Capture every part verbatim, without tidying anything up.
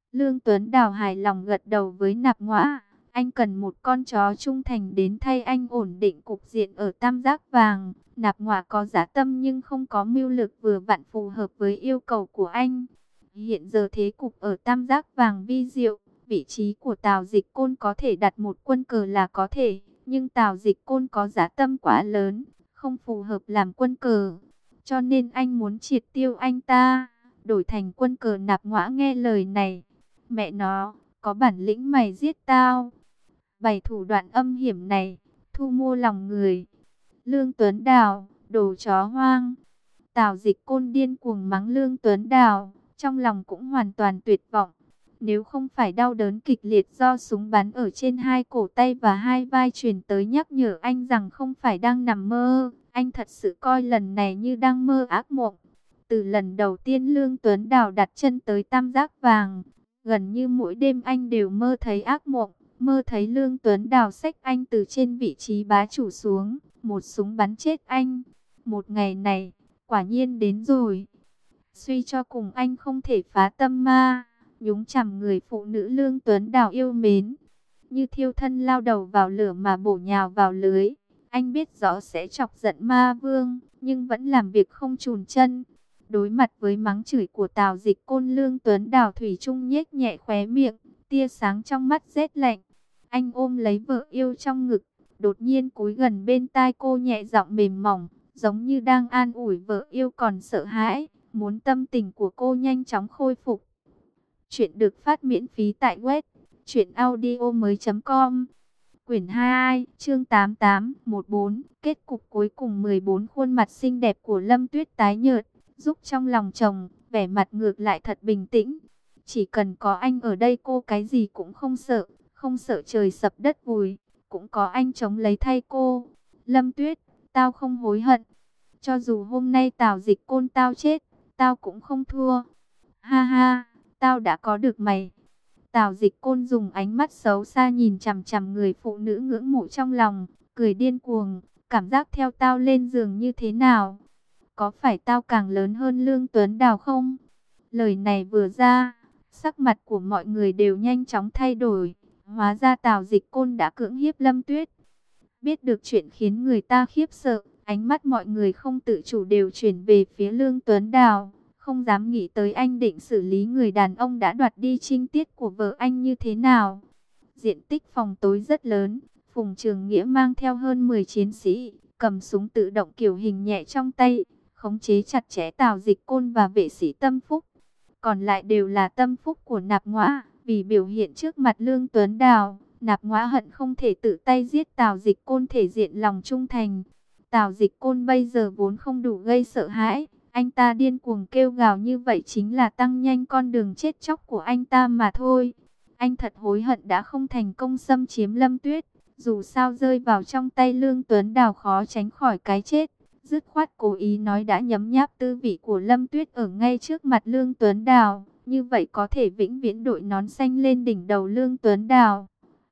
Lương Tuấn Đào hài lòng gật đầu với Nạp Ngõa. Anh cần một con chó trung thành đến thay anh ổn định cục diện ở Tam Giác Vàng. Nạp Ngõa có dã tâm nhưng không có mưu lực, vừa vặn phù hợp với yêu cầu của anh. Hiện giờ thế cục ở Tam Giác Vàng vi diệu, vị trí của Tào Dịch Côn có thể đặt một quân cờ là có thể, nhưng Tào Dịch Côn có dã tâm quá lớn, không phù hợp làm quân cờ. Cho nên anh muốn triệt tiêu anh ta, đổi thành quân cờ. Nạp Ngõa nghe lời này, mẹ nó, có bản lĩnh mày giết tao. Bày thủ đoạn âm hiểm này, thu mua lòng người. Lương Tuấn Đào, đồ chó hoang. Tào Dịch Côn điên cuồng mắng Lương Tuấn Đào, trong lòng cũng hoàn toàn tuyệt vọng. Nếu không phải đau đớn kịch liệt do súng bắn ở trên hai cổ tay và hai vai truyền tới nhắc nhở anh rằng không phải đang nằm mơ, anh thật sự coi lần này như đang mơ ác mộng. Từ lần đầu tiên Lương Tuấn Đào đặt chân tới Tam Giác Vàng, gần như mỗi đêm anh đều mơ thấy ác mộng, mơ thấy Lương Tuấn Đào xách anh từ trên vị trí bá chủ xuống, một súng bắn chết anh. Một ngày này, quả nhiên đến rồi. Suy cho cùng anh không thể phá tâm ma, nhúng chàm người phụ nữ Lương Tuấn Đào yêu mến. Như thiêu thân lao đầu vào lửa mà bổ nhào vào lưới. Anh biết rõ sẽ chọc giận ma vương, nhưng vẫn làm việc không chùn chân. Đối mặt với mắng chửi của Tào Dịch Côn, Lương Tuấn Đào thủy chung nhếch nhẹ khóe miệng, tia sáng trong mắt rét lạnh. Anh ôm lấy vợ yêu trong ngực, đột nhiên cúi gần bên tai cô, nhẹ giọng mềm mỏng, giống như đang an ủi vợ yêu còn sợ hãi, muốn tâm tình của cô nhanh chóng khôi phục. Chuyện được phát miễn phí tại web truyện audio mới chấm com. Quyển hai, chương tám mươi tám, mười bốn. Kết cục cuối cùng. Mười bốn. Khuôn mặt xinh đẹp của Lâm Tuyết tái nhợt, giúp trong lòng chồng, vẻ mặt ngược lại thật bình tĩnh. Chỉ cần có anh ở đây cô cái gì cũng không sợ, không sợ trời sập đất vùi, cũng có anh chống lấy thay cô. Lâm Tuyết, tao không hối hận. Cho dù hôm nay Tào Dịch Côn tao chết, tao cũng không thua. Ha ha, tao đã có được mày. Tào Dịch Côn dùng ánh mắt xấu xa nhìn chằm chằm người phụ nữ ngưỡng mộ trong lòng, cười điên cuồng. Cảm giác theo tao lên giường như thế nào? Có phải tao càng lớn hơn Lương Tuấn Đào không? Lời này vừa ra, sắc mặt của mọi người đều nhanh chóng thay đổi. Hóa ra Tào Dịch Côn đã cưỡng hiếp Lâm Tuyết. Biết được chuyện khiến người ta khiếp sợ, ánh mắt mọi người không tự chủ đều chuyển về phía Lương Tuấn Đào. Không dám nghĩ tới anh định xử lý người đàn ông đã đoạt đi trinh tiết của vợ anh như thế nào. Diện tích phòng tối rất lớn, Phùng Trường Nghĩa mang theo hơn mười chiến sĩ, cầm súng tự động kiểu hình nhẹ trong tay, khống chế chặt chẽ Tào Dịch Côn và vệ sĩ Tâm Phúc. Còn lại đều là tâm phúc của Nạp Ngõa. Vì biểu hiện trước mặt Lương Tuấn Đào, Nạp Ngõa hận không thể tự tay giết Tào Dịch Côn thể diện lòng trung thành. Tào Dịch Côn bây giờ vốn không đủ gây sợ hãi, anh ta điên cuồng kêu gào như vậy chính là tăng nhanh con đường chết chóc của anh ta mà thôi. Anh thật hối hận đã không thành công xâm chiếm Lâm Tuyết. Dù sao rơi vào trong tay Lương Tuấn Đào khó tránh khỏi cái chết. Dứt khoát cố ý nói đã nhấm nháp tư vị của Lâm Tuyết ở ngay trước mặt Lương Tuấn Đào. Như vậy có thể vĩnh viễn đội nón xanh lên đỉnh đầu Lương Tuấn Đào.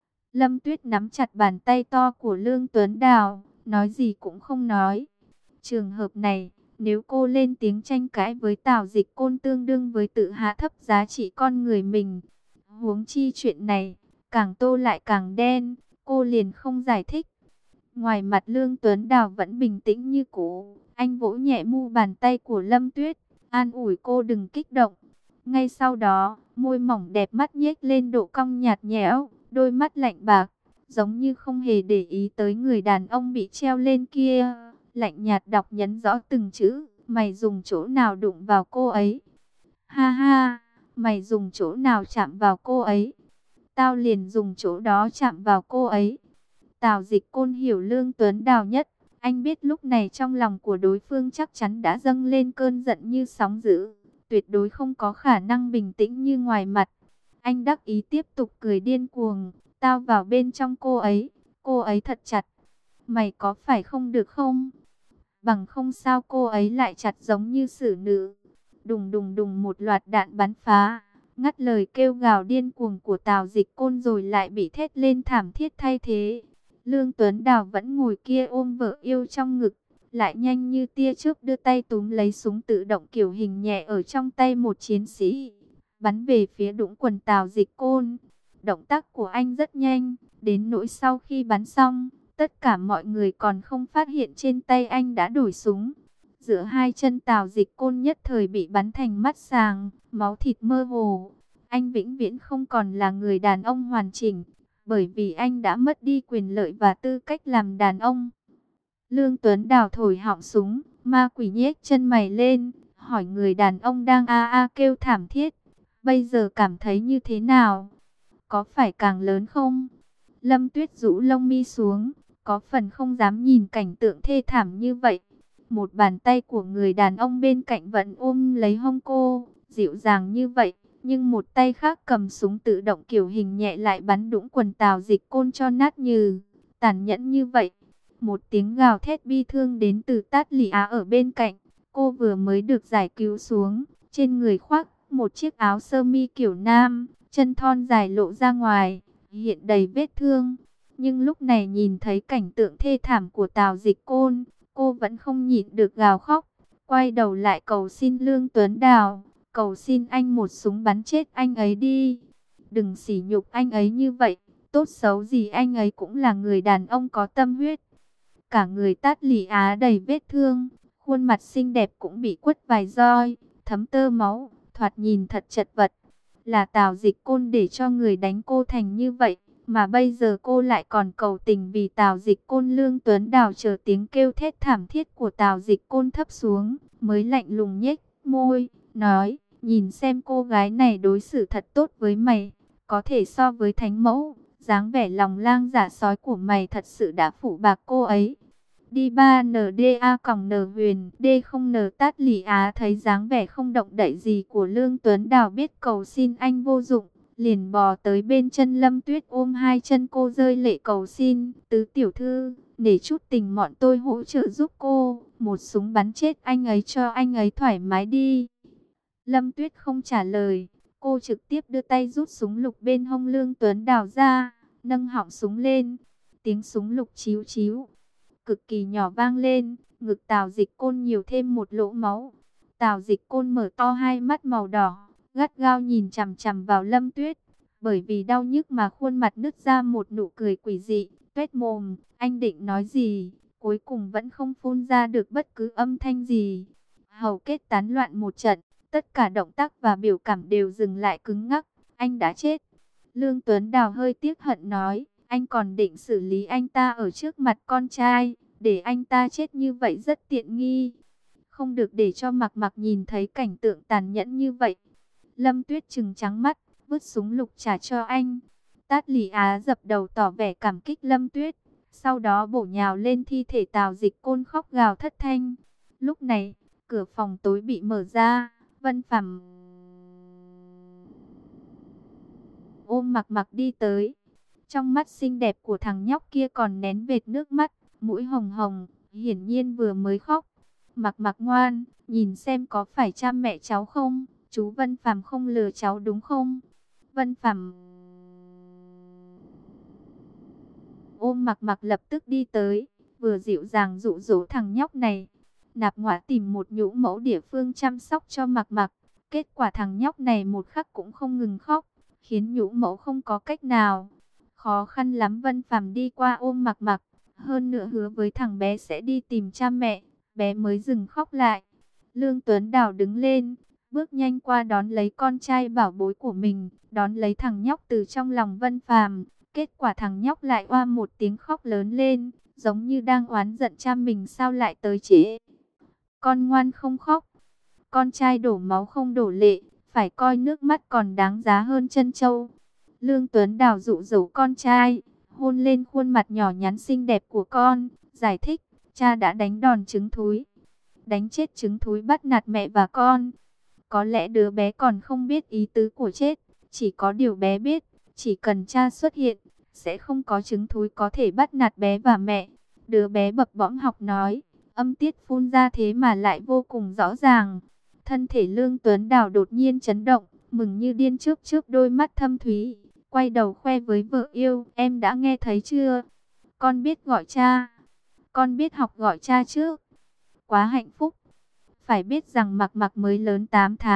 Lâm Tuyết nắm chặt bàn tay to của Lương Tuấn Đào, nói gì cũng không nói. Trường hợp này, nếu cô lên tiếng tranh cãi với Tào Dịch Côn tương đương với tự hạ thấp giá trị con người mình. Huống chi chuyện này, càng tô lại càng đen, cô liền không giải thích. Ngoài mặt Lương Tuấn Đào vẫn bình tĩnh như cũ, anh vỗ nhẹ mu bàn tay của Lâm Tuyết, an ủi cô đừng kích động. Ngay sau đó, môi mỏng đẹp mắt nhếch lên độ cong nhạt nhẽo, đôi mắt lạnh bạc, giống như không hề để ý tới người đàn ông bị treo lên kia. Lạnh nhạt đọc nhấn rõ từng chữ, mày dùng chỗ nào đụng vào cô ấy? Ha ha, mày dùng chỗ nào chạm vào cô ấy? Tao liền dùng chỗ đó chạm vào cô ấy. Tào Dịch Côn hiểu Lương Tuấn Đào nhất. Anh biết lúc này trong lòng của đối phương chắc chắn đã dâng lên cơn giận như sóng dữ. Tuyệt đối không có khả năng bình tĩnh như ngoài mặt. Anh đắc ý tiếp tục cười điên cuồng. Tao vào bên trong cô ấy. Cô ấy thật chặt. Mày có phải không được không? Bằng không sao cô ấy lại chặt giống như xử nữ. Đùng đùng đùng một loạt đạn bắn phá. Ngắt lời kêu gào điên cuồng của Tào Dịch Côn rồi lại bị thét lên thảm thiết thay thế. Lương Tuấn Đào vẫn ngồi kia ôm vợ yêu trong ngực, lại nhanh như tia chớp đưa tay túm lấy súng tự động kiểu hình nhẹ ở trong tay một chiến sĩ. bắn về phía Đũng Quần Tào Dịch Côn. Động tác của anh rất nhanh, đến nỗi sau khi bắn xong, tất cả mọi người còn không phát hiện trên tay anh đã đổi súng. Giữa hai chân Tào Dịch Côn nhất thời bị bắn thành mắt sàng, máu thịt mơ hồ. Anh vĩnh viễn không còn là người đàn ông hoàn chỉnh, bởi vì anh đã mất đi quyền lợi và tư cách làm đàn ông. Lương Tuấn Đào thổi họng súng, ma quỷ nhếch chân mày lên, hỏi người đàn ông đang a a kêu thảm thiết. Bây giờ cảm thấy như thế nào? Có phải càng lớn không? Lâm Tuyết rũ lông mi xuống, có phần không dám nhìn cảnh tượng thê thảm như vậy. Một bàn tay của người đàn ông bên cạnh vẫn ôm lấy hông cô, dịu dàng như vậy. Nhưng một tay khác cầm súng tự động kiểu hình nhẹ lại bắn Đũng Quần Tào Dịch Côn cho nát nhừ. Tàn nhẫn như vậy. Một tiếng gào thét bi thương đến từ Tát Lị Á ở bên cạnh. Cô vừa mới được giải cứu xuống. Trên người khoác một chiếc áo sơ mi kiểu nam. Chân thon dài lộ ra ngoài. Hiện đầy vết thương. Nhưng lúc này nhìn thấy cảnh tượng thê thảm của Tào Dịch Côn. Cô vẫn không nhịn được gào khóc. Quay đầu lại cầu xin Lương Tuấn Đào. Cầu xin anh một súng bắn chết anh ấy đi. Đừng sỉ nhục anh ấy như vậy. Tốt xấu gì anh ấy cũng là người đàn ông có tâm huyết. Cả người Tát Lị Á đầy vết thương. Khuôn mặt xinh đẹp cũng bị quất vài roi. Thấm tơ máu. Thoạt nhìn thật chật vật. Là Tào Dịch Côn để cho người đánh cô thành như vậy. Mà bây giờ cô lại còn cầu tình vì Tào Dịch Côn. Lương Tuấn Đào chờ tiếng kêu thét thảm thiết của Tào Dịch Côn thấp xuống. Mới lạnh lùng nhếch môi. Nói. Nhìn xem cô gái này đối xử thật tốt với mày. Có thể so với thánh mẫu. Dáng vẻ lòng lang dạ sói của mày thật sự đã phủ bạc cô ấy. Đi ba N D A còng N huyền D không N Tát Lị Á thấy dáng vẻ không động đậy gì của Lương Tuấn Đào biết cầu xin anh vô dụng. Liền bò tới bên chân Lâm Tuyết ôm hai chân cô rơi lệ cầu xin. Tứ tiểu thư, để chút tình bọn tôi hỗ trợ giúp cô. Một súng bắn chết anh ấy cho anh ấy thoải mái đi. Lâm Tuyết không trả lời. Cô trực tiếp đưa tay rút súng lục bên hông Lương Tuấn Đào ra. Nâng họng súng lên. Tiếng súng lục chíu chíu. Cực kỳ nhỏ vang lên. Ngực Tào Dịch Côn nhiều thêm một lỗ máu. Tào Dịch Côn mở to hai mắt màu đỏ. Gắt gao nhìn chằm chằm vào Lâm Tuyết. Bởi vì đau nhức mà khuôn mặt nứt ra một nụ cười quỷ dị. Tuét mồm. Anh định nói gì? Cuối cùng vẫn không phun ra được bất cứ âm thanh gì. Hầu kết tán loạn một trận. Tất cả động tác và biểu cảm đều dừng lại cứng ngắc. Anh đã chết. Lương Tuấn Đào hơi tiếc hận nói. Anh còn định xử lý anh ta ở trước mặt con trai. Để anh ta chết như vậy rất tiện nghi. Không được để cho Mặc Mặc nhìn thấy cảnh tượng tàn nhẫn như vậy. Lâm Tuyết trừng trắng mắt. Vứt súng lục trả cho anh. Tát Lị Á dập đầu tỏ vẻ cảm kích Lâm Tuyết. Sau đó bổ nhào lên thi thể Tào Dịch Côn khóc gào thất thanh. Lúc này, cửa phòng tối bị mở ra. Vân Phàm ôm Mặc Mặc đi tới. Trong mắt xinh đẹp của thằng nhóc kia còn nén vệt nước mắt, mũi hồng hồng, hiển nhiên vừa mới khóc. Mặc Mặc ngoan, nhìn xem có phải cha mẹ cháu không? Chú Vân Phàm không lừa cháu đúng không? Vân Phàm ôm Mặc Mặc lập tức đi tới, vừa dịu dàng dụ dỗ thằng nhóc này. Nạp Ngoại tìm một nhũ mẫu địa phương chăm sóc cho Mặc Mặc. Kết quả thằng nhóc này một khắc cũng không ngừng khóc, khiến nhũ mẫu không có cách nào. Khó khăn lắm Vân Phàm đi qua ôm Mặc Mặc, hơn nữa hứa với thằng bé sẽ đi tìm cha mẹ, bé mới dừng khóc lại. Lương Tuấn Đào đứng lên, bước nhanh qua đón lấy con trai bảo bối của mình, đón lấy thằng nhóc từ trong lòng Vân Phàm. Kết quả thằng nhóc lại oa một tiếng khóc lớn lên, giống như đang oán giận cha mình sao lại tới trễ. Con ngoan không khóc, con trai đổ máu không đổ lệ, phải coi nước mắt còn đáng giá hơn trân châu. Lương Tuấn Đào dụ dỗ con trai, hôn lên khuôn mặt nhỏ nhắn xinh đẹp của con, giải thích, cha đã đánh đòn trứng thúi. Đánh chết trứng thúi bắt nạt mẹ và con. Có lẽ đứa bé còn không biết ý tứ của chết, chỉ có điều bé biết, chỉ cần cha xuất hiện, sẽ không có trứng thúi có thể bắt nạt bé và mẹ. Đứa bé bập bõm học nói, âm tiết phun ra thế mà lại vô cùng rõ ràng. Thân thể Lương Tuấn Đào đột nhiên chấn động, mừng như điên chớp chớp đôi mắt thâm thúy, quay đầu khoe với vợ yêu, em đã nghe thấy chưa? Con biết gọi cha, con biết học gọi cha trước. Quá hạnh phúc. Phải biết rằng Mặc Mặc mới lớn tám tháng,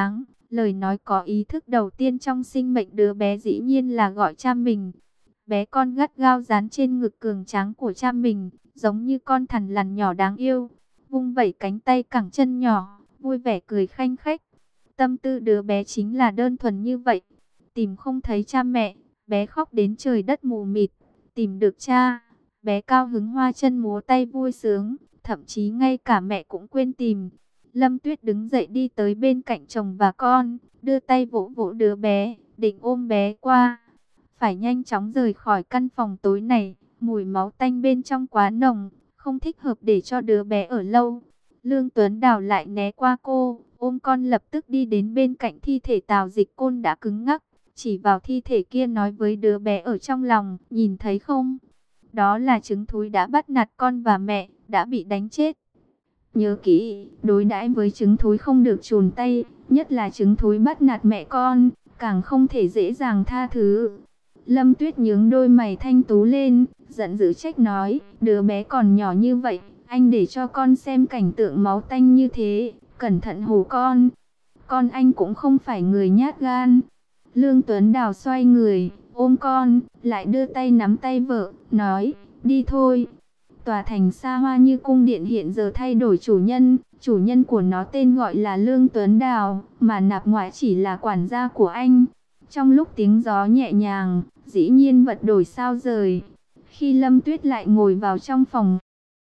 Lời nói có ý thức đầu tiên trong sinh mệnh đứa bé dĩ nhiên là gọi cha mình. Bé con gắt gao dán trên ngực cường tráng của cha mình, giống như con thằn lằn nhỏ đáng yêu, vung vẩy cánh tay cẳng chân nhỏ, vui vẻ cười khanh khách. Tâm tư đứa bé chính là đơn thuần như vậy. Tìm không thấy cha mẹ, bé khóc đến trời đất mù mịt. Tìm được cha, bé cao hứng hoa chân múa tay vui sướng, thậm chí ngay cả mẹ cũng quên tìm. Lâm Tuyết đứng dậy đi tới bên cạnh chồng và con, đưa tay vỗ vỗ đứa bé, định ôm bé qua. Phải nhanh chóng rời khỏi căn phòng tối này, mùi máu tanh bên trong quá nồng, không thích hợp để cho đứa bé ở lâu. Lương Tuấn Đào lại né qua cô, ôm con lập tức đi đến bên cạnh thi thể Tào Dịch Côn đã cứng ngắc, chỉ vào thi thể kia nói với đứa bé ở trong lòng, nhìn thấy không? Đó là trứng thúi đã bắt nạt con và mẹ, đã bị đánh chết. Nhớ kỹ, đối đãi với trứng thúi không được chùn tay, nhất là trứng thúi bắt nạt mẹ con, càng không thể dễ dàng tha thứ. Lâm Tuyết nhướng đôi mày thanh tú lên, giận dữ trách nói, đứa bé còn nhỏ như vậy, anh để cho con xem cảnh tượng máu tanh như thế, cẩn thận hù con. Con anh cũng không phải người nhát gan. Lương Tuấn Đào xoay người, ôm con, lại đưa tay nắm tay vợ, nói, đi thôi. Tòa thành xa hoa như cung điện hiện giờ thay đổi chủ nhân, chủ nhân của nó tên gọi là Lương Tuấn Đào, mà Nạp Ngoại chỉ là quản gia của anh. Trong lúc tiếng gió nhẹ nhàng, dĩ nhiên vật đổi sao rời. Khi Lâm Tuyết lại ngồi vào trong phòng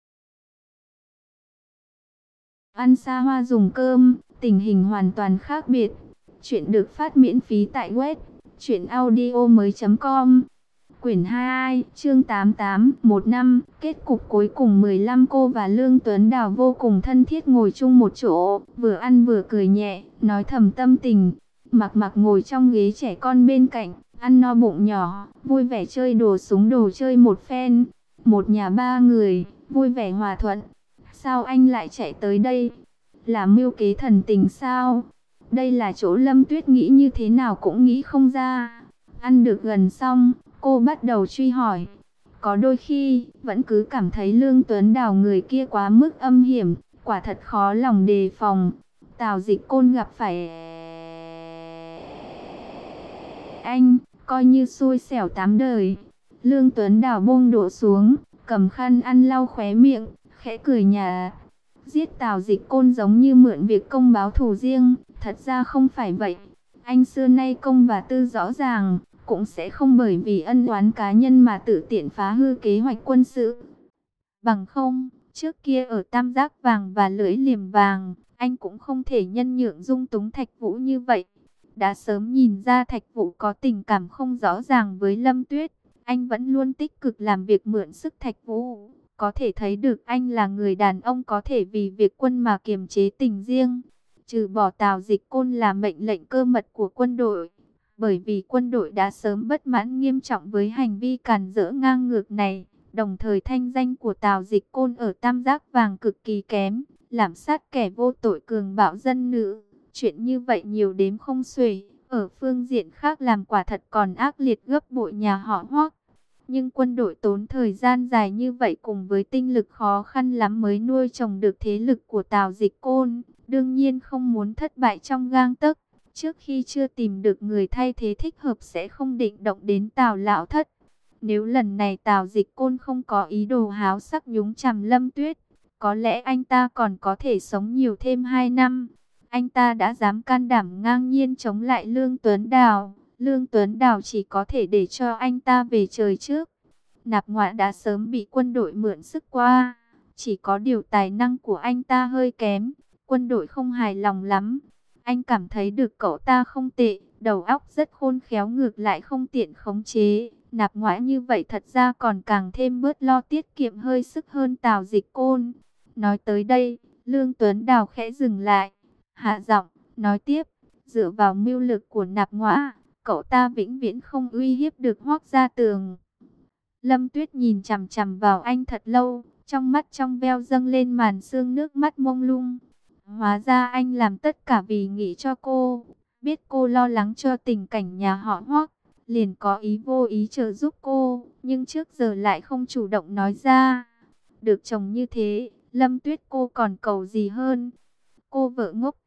ăn xa hoa dùng cơm, tình hình hoàn toàn khác biệt. Chuyện được phát miễn phí tại web truyện audio mới chấm com. Quyển hai, chương tám mươi tám, một năm, kết cục cuối cùng mười lăm. Cô và Lương Tuấn Đào vô cùng thân thiết ngồi chung một chỗ, vừa ăn vừa cười nhẹ, nói thầm tâm tình. Mặc Mặc ngồi trong ghế trẻ con bên cạnh, ăn no bụng nhỏ, vui vẻ chơi đồ súng đồ chơi một phen. Một nhà ba người, vui vẻ hòa thuận. Sao anh lại chạy tới đây? Là mưu kế thần tình sao? Đây là chỗ Lâm Tuyết nghĩ như thế nào cũng nghĩ không ra. Ăn được gần xong, cô bắt đầu truy hỏi. Có đôi khi, vẫn cứ cảm thấy Lương Tuấn Đào người kia quá mức âm hiểm, quả thật khó lòng đề phòng. Tào Dịch Côn gặp phải anh, coi như xui xẻo tám đời. Lương Tuấn Đào buông đũa xuống, cầm khăn ăn lau khóe miệng, khẽ cười nhạt. Giết Tào Dịch Côn giống như mượn việc công báo thù riêng, thật ra không phải vậy. Anh xưa nay công và tư rõ ràng, cũng sẽ không bởi vì ân oán cá nhân mà tự tiện phá hư kế hoạch quân sự. Bằng không, trước kia ở Tam Giác Vàng và Lưỡi Liềm Vàng, anh cũng không thể nhân nhượng dung túng Thạch Vũ như vậy. Đã sớm nhìn ra Thạch Vũ có tình cảm không rõ ràng với Lâm Tuyết, anh vẫn luôn tích cực làm việc mượn sức Thạch Vũ. Có thể thấy được anh là người đàn ông có thể vì việc quân mà kiềm chế tình riêng. Trừ bỏ Tào Dịch Côn là mệnh lệnh cơ mật của quân đội. Bởi vì quân đội đã sớm bất mãn nghiêm trọng với hành vi càn rỡ ngang ngược này. Đồng thời thanh danh của Tào Dịch Côn ở Tam Giác Vàng cực kỳ kém. Lạm sát kẻ vô tội cường bạo dân nữ. Chuyện như vậy nhiều đếm không xuể. Ở phương diện khác làm quả thật còn ác liệt gấp bội nhà họ Hoắc. Nhưng quân đội tốn thời gian dài như vậy cùng với tinh lực khó khăn lắm mới nuôi trồng được thế lực của Tào Dịch Côn. Đương nhiên không muốn thất bại trong gang tấc. Trước khi chưa tìm được người thay thế thích hợp sẽ không định động đến Tào Lão Thất. Nếu lần này Tào Dịch Côn không có ý đồ háo sắc nhúng chàm Lâm Tuyết, có lẽ anh ta còn có thể sống nhiều thêm hai năm. Anh ta đã dám can đảm ngang nhiên chống lại Lương Tuấn Đào. Lương Tuấn Đào chỉ có thể để cho anh ta về trời trước. Nạp Ngoại đã sớm bị quân đội mượn sức qua. Chỉ có điều tài năng của anh ta hơi kém. Quân đội không hài lòng lắm. Anh cảm thấy được cậu ta không tệ. Đầu óc rất khôn khéo ngược lại không tiện khống chế. Nạp Ngoại như vậy thật ra còn càng thêm bớt lo tiết kiệm hơi sức hơn Tào Dịch Côn. Nói tới đây, Lương Tuấn Đào khẽ dừng lại. Hạ giọng, nói tiếp. Dựa vào mưu lực của Nạp Ngoại, cậu ta vĩnh viễn không uy hiếp được Hoắc Gia Tường. Lâm Tuyết nhìn chằm chằm vào anh thật lâu, trong mắt trong veo dâng lên màn sương nước mắt mông lung. Hóa ra anh làm tất cả vì nghĩ cho cô, biết cô lo lắng cho tình cảnh nhà họ Hoắc, liền có ý vô ý trợ giúp cô, nhưng trước giờ lại không chủ động nói ra. Được chồng như thế, Lâm Tuyết cô còn cầu gì hơn? Cô vợ ngốc,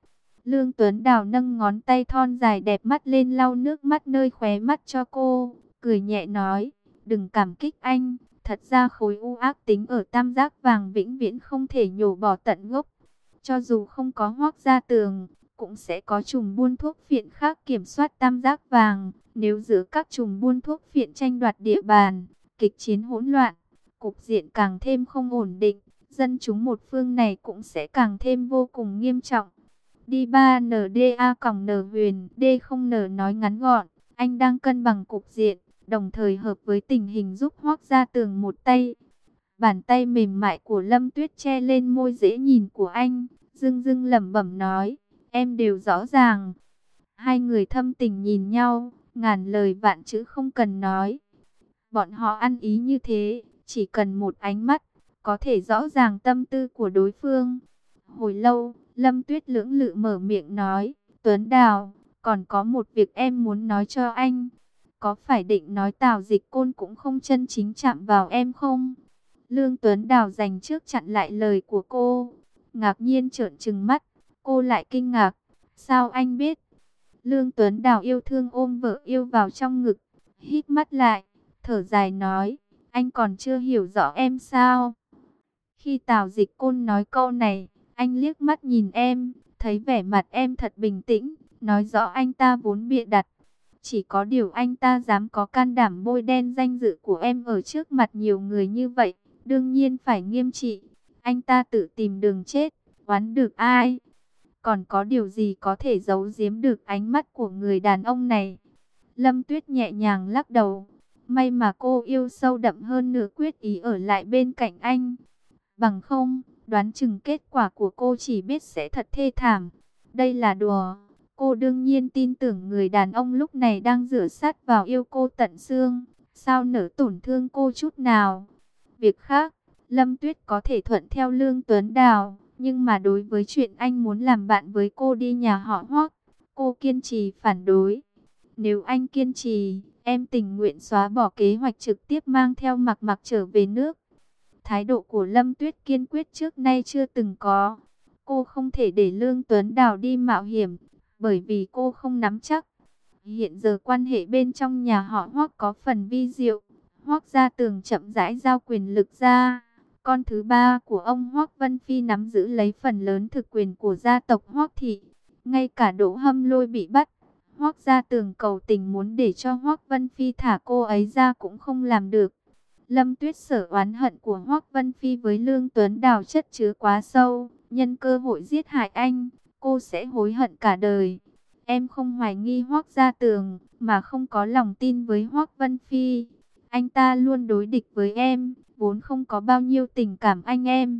Lương Tuấn Đào nâng ngón tay thon dài đẹp mắt lên lau nước mắt nơi khóe mắt cho cô, cười nhẹ nói, đừng cảm kích anh, thật ra khối u ác tính ở tam giác vàng vĩnh viễn không thể nhổ bỏ tận gốc. Cho dù không có Hoắc Gia Tường, cũng sẽ có chùm buôn thuốc phiện khác kiểm soát tam giác vàng. Nếu giữa các chùm buôn thuốc phiện tranh đoạt địa bàn, kịch chiến hỗn loạn, cục diện càng thêm không ổn định, dân chúng một phương này cũng sẽ càng thêm vô cùng nghiêm trọng. Đi ba N D A còng N huyền D không N nói ngắn gọn, anh đang cân bằng cục diện, đồng thời hợp với tình hình giúp Hoắc Gia Tường một tay. Bàn tay mềm mại của Lâm Tuyết che lên môi dễ nhìn của anh, dưng dưng lẩm bẩm nói, em đều rõ ràng. Hai người thâm tình nhìn nhau, ngàn lời vạn chữ không cần nói. Bọn họ ăn ý như thế, chỉ cần một ánh mắt, có thể rõ ràng tâm tư của đối phương. Hồi lâu, Lâm Tuyết lưỡng lự mở miệng nói, Tuấn Đào, còn có một việc em muốn nói cho anh. Có phải định nói Tào Dịch Côn cũng không chân chính chạm vào em không? Lương Tuấn Đào dành trước chặn lại lời của cô, ngạc nhiên trợn trừng mắt, cô lại kinh ngạc, sao anh biết? Lương Tuấn Đào yêu thương ôm vợ yêu vào trong ngực, hít mắt lại, thở dài nói, anh còn chưa hiểu rõ em sao? Khi Tào Dịch Côn nói câu này, anh liếc mắt nhìn em, thấy vẻ mặt em thật bình tĩnh, nói rõ anh ta vốn bịa đặt. Chỉ có điều anh ta dám có can đảm bôi đen danh dự của em ở trước mặt nhiều người như vậy, đương nhiên phải nghiêm trị. Anh ta tự tìm đường chết, oán được ai? Còn có điều gì có thể giấu giếm được ánh mắt của người đàn ông này? Lâm Tuyết nhẹ nhàng lắc đầu. May mà cô yêu sâu đậm hơn nửa quyết ý ở lại bên cạnh anh. Bằng không, đoán chừng kết quả của cô chỉ biết sẽ thật thê thảm. Đây là đùa. Cô đương nhiên tin tưởng người đàn ông lúc này đang rửa sát vào yêu cô tận xương. Sao nỡ tổn thương cô chút nào? Việc khác, Lâm Tuyết có thể thuận theo Lương Tuấn Đào. Nhưng mà đối với chuyện anh muốn làm bạn với cô đi nhà họ Hoắc, cô kiên trì phản đối. Nếu anh kiên trì, em tình nguyện xóa bỏ kế hoạch trực tiếp mang theo Mặc Mặc trở về nước. Thái độ của Lâm Tuyết kiên quyết trước nay chưa từng có. Cô không thể để Lương Tuấn Đào đi mạo hiểm, bởi vì cô không nắm chắc. Hiện giờ quan hệ bên trong nhà họ Hoắc có phần vi diệu. Hoắc Gia Tường chậm rãi giao quyền lực ra. Con thứ ba của ông Hoắc Vân Phi nắm giữ lấy phần lớn thực quyền của gia tộc Hoắc Thị. Ngay cả Đỗ Hâm Lôi bị bắt, Hoắc Gia Tường cầu tình muốn để cho Hoắc Vân Phi thả cô ấy ra cũng không làm được. Lâm Tuyết sở oán hận của Hoắc Vân Phi với Lương Tuấn Đào chất chứa quá sâu, nhân cơ hội giết hại anh, cô sẽ hối hận cả đời. Em không hoài nghi Hoắc Gia Tường, mà không có lòng tin với Hoắc Vân Phi. Anh ta luôn đối địch với em, vốn không có bao nhiêu tình cảm anh em.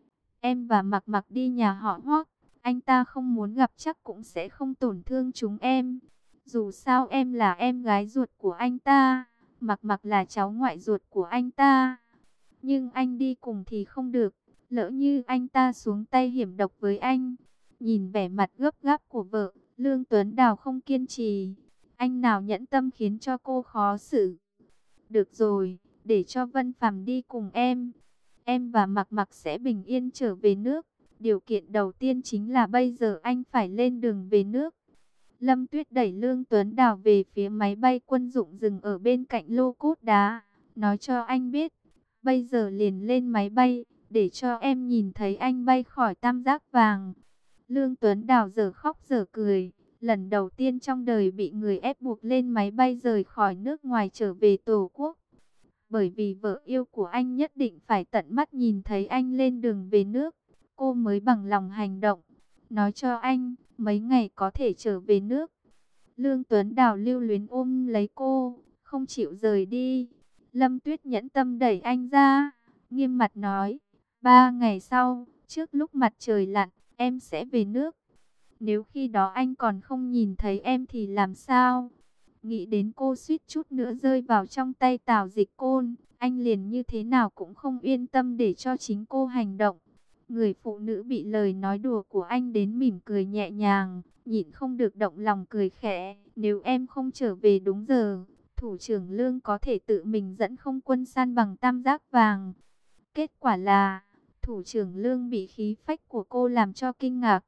Em và Mặc Mặc đi nhà họ Hoắc, anh ta không muốn gặp chắc cũng sẽ không tổn thương chúng em. Dù sao em là em gái ruột của anh ta, Mặc Mặc là cháu ngoại ruột của anh ta. Nhưng anh đi cùng thì không được, lỡ như anh ta xuống tay hiểm độc với anh. Nhìn vẻ mặt gấp gáp của vợ, Lương Tuấn Đào không kiên trì. Anh nào nhẫn tâm khiến cho cô khó xử. Được rồi, để cho Vân Phàm đi cùng em. Em và Mặc Mặc sẽ bình yên trở về nước. Điều kiện đầu tiên chính là bây giờ anh phải lên đường về nước. Lâm Tuyết đẩy Lương Tuấn Đào về phía máy bay quân dụng dừng ở bên cạnh lô cốt đá. Nói cho anh biết, bây giờ liền lên máy bay, để cho em nhìn thấy anh bay khỏi tam giác vàng. Lương Tuấn Đào giờ khóc giờ cười. Lần đầu tiên trong đời bị người ép buộc lên máy bay rời khỏi nước ngoài trở về Tổ quốc. Bởi vì vợ yêu của anh nhất định phải tận mắt nhìn thấy anh lên đường về nước, cô mới bằng lòng hành động. Nói cho anh, mấy ngày có thể trở về nước. Lương Tuấn Đào lưu luyến ôm lấy cô, không chịu rời đi. Lâm Tuyết nhẫn tâm đẩy anh ra, nghiêm mặt nói, ba ngày sau, trước lúc mặt trời lặn, em sẽ về nước. Nếu khi đó anh còn không nhìn thấy em thì làm sao? Nghĩ đến cô suýt chút nữa rơi vào trong tay Tào Dịch Côn, anh liền như thế nào cũng không yên tâm để cho chính cô hành động. Người phụ nữ bị lời nói đùa của anh đến mỉm cười nhẹ nhàng, nhịn không được động lòng cười khẽ. Nếu em không trở về đúng giờ, thủ trưởng Lương có thể tự mình dẫn không quân san bằng tam giác vàng. Kết quả là, thủ trưởng Lương bị khí phách của cô làm cho kinh ngạc.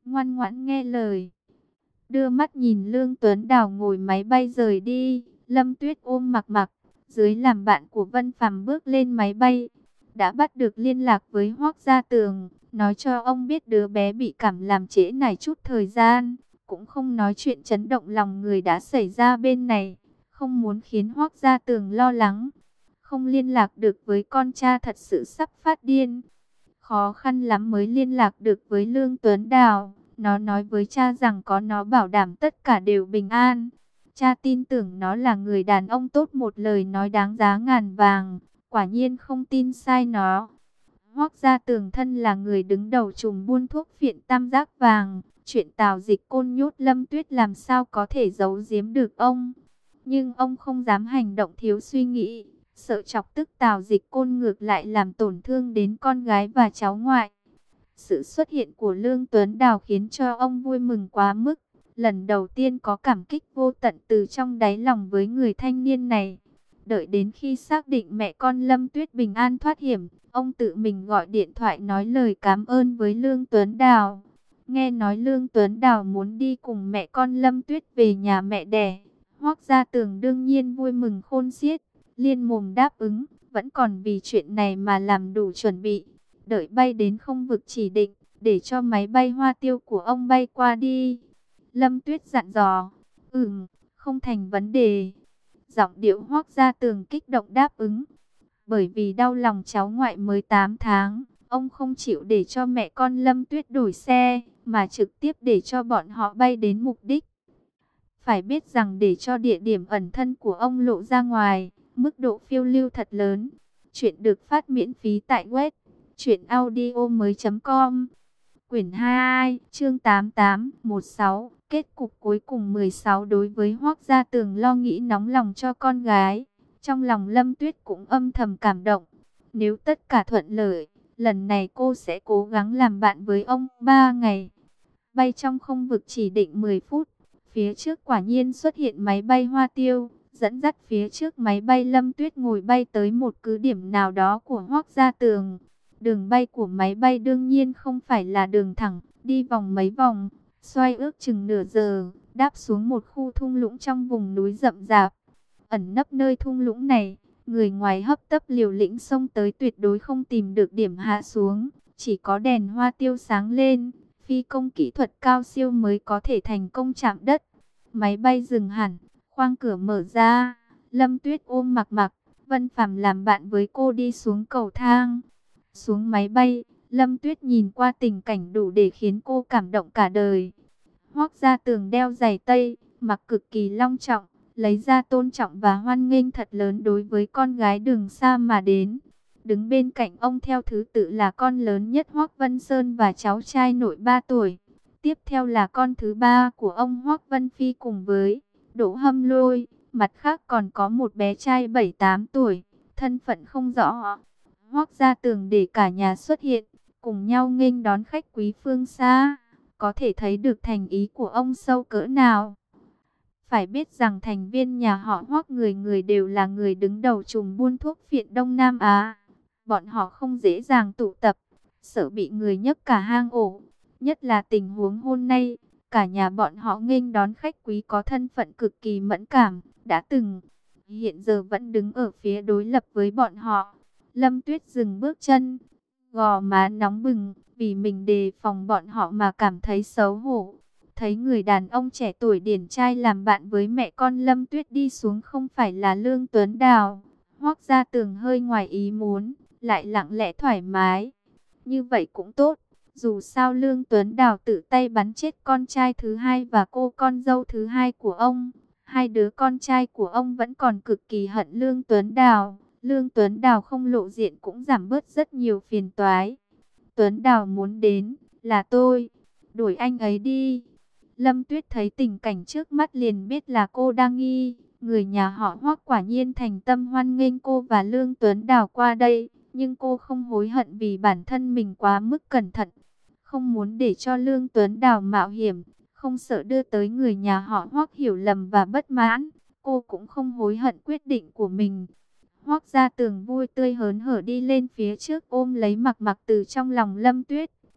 ngoan ngoãn nghe lời. Đưa mắt nhìn Lương Tuấn Đào ngồi máy bay rời đi, Lâm Tuyết ôm Mặc Mặc, dưới làm bạn của Vân Phàm bước lên máy bay. Đã bắt được liên lạc với Hoắc Gia Tường, nói cho ông biết đứa bé bị cảm làm trễ nải chút thời gian, cũng không nói chuyện chấn động lòng người đã xảy ra bên này, không muốn khiến Hoắc Gia Tường lo lắng. Không liên lạc được với con cha thật sự sắp phát điên. Khó khăn lắm mới liên lạc được với Lương Tuấn Đào. Nó nói với cha rằng có nó bảo đảm tất cả đều bình an. Cha tin tưởng nó là người đàn ông tốt, một lời nói đáng giá ngàn vàng. Quả nhiên không tin sai nó. Hoắc Gia Tường thân là người đứng đầu trùm buôn thuốc phiện tam giác vàng. Chuyện Tào Dịch Côn nhốt Lâm Tuyết làm sao có thể giấu giếm được ông. Nhưng ông không dám hành động thiếu suy nghĩ, sợ chọc tức Tào Dịch Côn ngược lại làm tổn thương đến con gái và cháu ngoại. Sự xuất hiện của Lương Tuấn Đào khiến cho ông vui mừng quá mức. Lần đầu tiên có cảm kích vô tận từ trong đáy lòng với người thanh niên này. Đợi đến khi xác định mẹ con Lâm Tuyết bình an thoát hiểm, ông tự mình gọi điện thoại nói lời cảm ơn với Lương Tuấn Đào. Nghe nói Lương Tuấn Đào muốn đi cùng mẹ con Lâm Tuyết về nhà mẹ đẻ, Hoắc Gia Tường đương nhiên vui mừng khôn xiết, liên mồm đáp ứng, vẫn còn vì chuyện này mà làm đủ chuẩn bị. Đợi bay đến không vực chỉ định, để cho máy bay Hoa Tiêu của ông bay qua đi. Lâm Tuyết dặn dò, ừm, không thành vấn đề. Giọng điệu Hoắc Gia Tường kích động đáp ứng. Bởi vì đau lòng cháu ngoại mới tám tháng, ông không chịu để cho mẹ con Lâm Tuyết đổi xe, mà trực tiếp để cho bọn họ bay đến mục đích. Phải biết rằng để cho địa điểm ẩn thân của ông lộ ra ngoài, mức độ phiêu lưu thật lớn. Chuyện được phát miễn phí tại web truyện audio mới chấm com. Quyển hai, chương tám tám, mười sáu, kết cục cuối cùng mười sáu. Đối với Hoắc Gia Tường lo nghĩ nóng lòng cho con gái, trong lòng Lâm Tuyết cũng âm thầm cảm động. Nếu tất cả thuận lợi, lần này cô sẽ cố gắng làm bạn với ông ba ngày. Bay trong không vực chỉ định mười phút, phía trước quả nhiên xuất hiện máy bay Hoa Tiêu, dẫn dắt phía trước máy bay Lâm Tuyết ngồi bay tới một cứ điểm nào đó của Hoắc Gia Tường. Đường bay của máy bay đương nhiên không phải là đường thẳng, đi vòng mấy vòng, xoay ước chừng nửa giờ, đáp xuống một khu thung lũng trong vùng núi rậm rạp. Ẩn nấp nơi thung lũng này, người ngoài hấp tấp liều lĩnh xông tới tuyệt đối không tìm được điểm hạ xuống, chỉ có đèn Hoa Tiêu sáng lên, phi công kỹ thuật cao siêu mới có thể thành công chạm đất. Máy bay dừng hẳn, khoang cửa mở ra, Lâm Tuyết ôm Mặc Mặc, Vân Phàm làm bạn với cô đi xuống cầu thang. Xuống máy bay, Lâm Tuyết nhìn qua tình cảnh đủ để khiến cô cảm động cả đời. Hoắc Gia Tường đeo giày tây, mặc cực kỳ long trọng, lấy ra tôn trọng và hoan nghênh thật lớn đối với con gái đường xa mà đến. Đứng bên cạnh ông theo thứ tự là con lớn nhất Hoắc Vân Sơn và cháu trai nội ba tuổi. Tiếp theo là con thứ ba của ông Hoắc Vân Phi cùng với Đỗ Hâm Lôi. Mặt khác còn có một bé trai bảy tám tuổi, thân phận không rõ. Hoắc Gia Tường để cả nhà xuất hiện, cùng nhau nghênh đón khách quý phương xa. Có thể thấy được thành ý của ông sâu cỡ nào. Phải biết rằng thành viên nhà họ Hoắc người người đều là người đứng đầu trùm buôn thuốc phiện Đông Nam Á. Bọn họ không dễ dàng tụ tập, sợ bị người nhấc cả hang ổ. Nhất là tình huống hôm nay, cả nhà bọn họ nghênh đón khách quý có thân phận cực kỳ mẫn cảm, đã từng, hiện giờ vẫn đứng ở phía đối lập với bọn họ. Lâm Tuyết dừng bước chân, gò má nóng bừng, vì mình đề phòng bọn họ mà cảm thấy xấu hổ. Thấy người đàn ông trẻ tuổi điển trai làm bạn với mẹ con Lâm Tuyết đi xuống không phải là Lương Tuấn Đào, Hoắc Gia Tường hơi ngoài ý muốn, lại lặng lẽ thoải mái. Như vậy cũng tốt, dù sao Lương Tuấn Đào tự tay bắn chết con trai thứ hai và cô con dâu thứ hai của ông. Hai đứa con trai của ông vẫn còn cực kỳ hận Lương Tuấn Đào. Lương Tuấn Đào không lộ diện cũng giảm bớt rất nhiều phiền toái. Tuấn Đào muốn đến, là tôi. Đuổi anh ấy đi. Lâm Tuyết thấy tình cảnh trước mắt liền biết là cô đang nghi. Người nhà họ Hoắc quả nhiên thành tâm hoan nghênh cô và Lương Tuấn Đào qua đây. Nhưng cô không hối hận vì bản thân mình quá mức cẩn thận. Không muốn để cho Lương Tuấn Đào mạo hiểm. Không sợ đưa tới người nhà họ Hoắc hiểu lầm và bất mãn. Cô cũng không hối hận quyết định của mình. Hoắc Gia Tường vui tươi hớn hở đi lên phía trước ôm lấy Mặc Mặc từ trong lòng Lâm Tuyết.